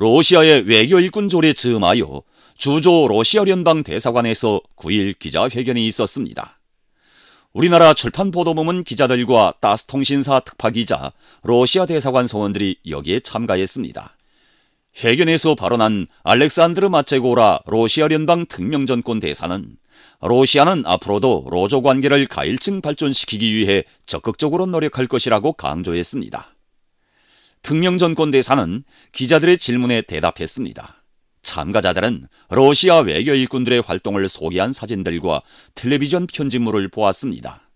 러시아의 외교 일꾼 조례에 즈음하여 주조 러시아 연방 대사관에서 9일 기자회견이 있었습니다. 우리나라 출판보도부문 기자들과 따스통신사 특파기자, 러시아 대사관 소원들이 여기에 참가했습니다. 회견에서 발언한 알렉산드르 마체고라 러시아 연방 특명전권 대사는 러시아는 앞으로도 러조 관계를 가일층 발전시키기 위해 적극적으로 노력할 것이라고 강조했습니다. 특명전권 대사는 기자들의 질문에 대답했습니다. 참가자들은 러시아 외교 일꾼들의 활동을 소개한 사진들과 텔레비전 편집물을 보았습니다.